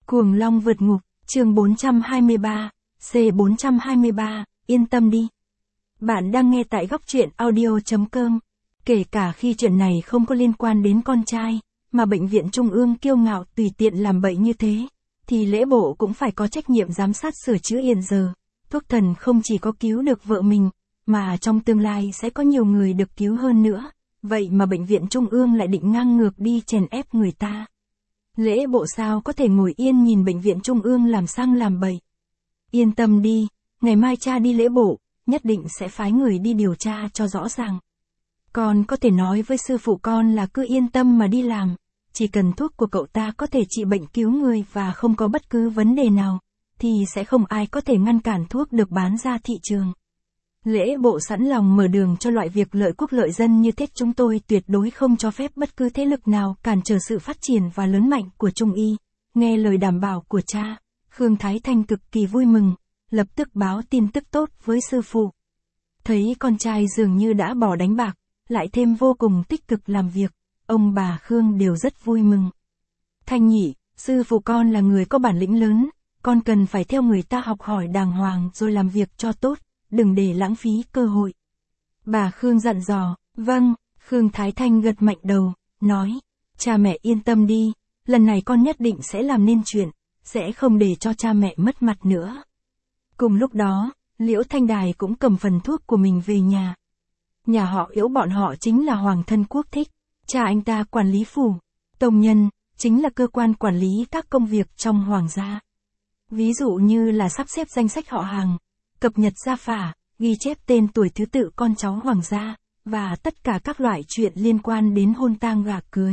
Cuồng Long vượt ngục, chương 423, C423, yên tâm đi. Bạn đang nghe tại góc truyện audio.com. Kể cả khi chuyện này không có liên quan đến con trai, mà bệnh viện Trung ương kiêu ngạo tùy tiện làm bậy như thế, thì lễ bộ cũng phải có trách nhiệm giám sát sửa chữa hiện giờ. Thuốc thần không chỉ có cứu được vợ mình, mà trong tương lai sẽ có nhiều người được cứu hơn nữa. Vậy mà bệnh viện Trung ương lại định ngang ngược đi chèn ép người ta. Lễ bộ sao có thể ngồi yên nhìn bệnh viện Trung ương làm sang làm bậy. Yên tâm đi, ngày mai cha đi lễ bộ, nhất định sẽ phái người đi điều tra cho rõ ràng. Con có thể nói với sư phụ con là cứ yên tâm mà đi làm, chỉ cần thuốc của cậu ta có thể trị bệnh cứu người và không có bất cứ vấn đề nào, thì sẽ không ai có thể ngăn cản thuốc được bán ra thị trường. Lễ bộ sẵn lòng mở đường cho loại việc lợi quốc lợi dân như thế, chúng tôi tuyệt đối không cho phép bất cứ thế lực nào cản trở sự phát triển và lớn mạnh của Trung y. Nghe lời đảm bảo của cha, Khương Thái Thanh cực kỳ vui mừng, lập tức báo tin tức tốt với sư phụ. Thấy con trai dường như đã bỏ đánh bạc, lại thêm vô cùng tích cực làm việc, ông bà Khương đều rất vui mừng. Thanh nhị, sư phụ con là người có bản lĩnh lớn, con cần phải theo người ta học hỏi đàng hoàng rồi làm việc cho tốt, đừng để lãng phí cơ hội. Bà Khương dặn dò. Vâng. Khương Thái Thanh gật mạnh đầu, nói, cha mẹ yên tâm đi, lần này con nhất định sẽ làm nên chuyện, sẽ không để cho cha mẹ mất mặt nữa. Cùng lúc đó, Liễu Thanh Đài cũng cầm phần thuốc của mình về nhà. Nhà họ Liễu bọn họ chính là Hoàng thân quốc thích, cha anh ta quản lý phủ, tông nhân, chính là cơ quan quản lý các công việc trong hoàng gia. Ví dụ như là sắp xếp danh sách họ hàng, cập nhật gia phả, ghi chép tên tuổi thứ tự con cháu hoàng gia, và tất cả các loại chuyện liên quan đến hôn tang gả cưới.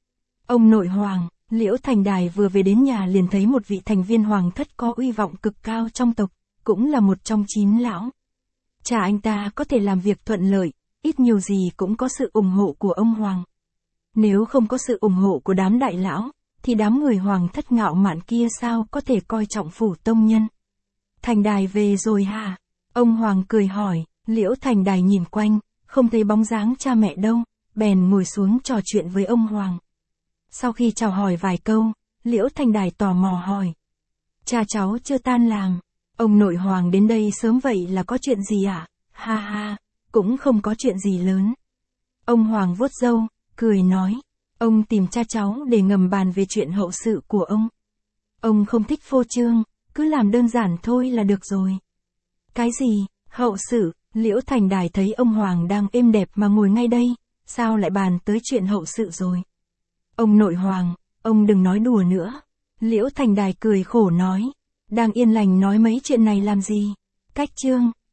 Ông nội Hoàng, Liễu Thanh Đài vừa về đến nhà liền thấy một vị thành viên hoàng thất có uy vọng cực cao trong tộc, cũng là một trong 9 lão. Cha anh ta có thể làm việc thuận lợi, ít nhiều gì cũng có sự ủng hộ của ông Hoàng. Nếu không có sự ủng hộ của đám đại lão, thì đám người hoàng thất ngạo mạn kia sao có thể coi trọng phủ tông nhân. Thành Đài về rồi hả? Ông Hoàng cười hỏi. Liễu Thành Đài nhìn quanh, không thấy bóng dáng cha mẹ đâu, bèn ngồi xuống trò chuyện với ông Hoàng. Sau khi chào hỏi vài câu, Liễu Thành Đài tò mò hỏi. Cha cháu chưa tan làm, ông nội Hoàng đến đây sớm vậy là có chuyện gì ạ? Ha ha, cũng không có chuyện gì lớn. Ông Hoàng vuốt râu, cười nói, ông tìm cha cháu để ngầm bàn về chuyện hậu sự của ông. Ông không thích phô trương, cứ làm đơn giản thôi là được rồi. Cái gì, hậu sự? Liễu Thành Đài thấy ông Hoàng đang êm đẹp mà ngồi ngay đây, sao lại bàn tới chuyện hậu sự rồi? Ông nội Hoàng, ông đừng nói đùa nữa. Liễu Thành Đài cười khổ nói, đang yên lành nói mấy chuyện này làm gì? Cách chương.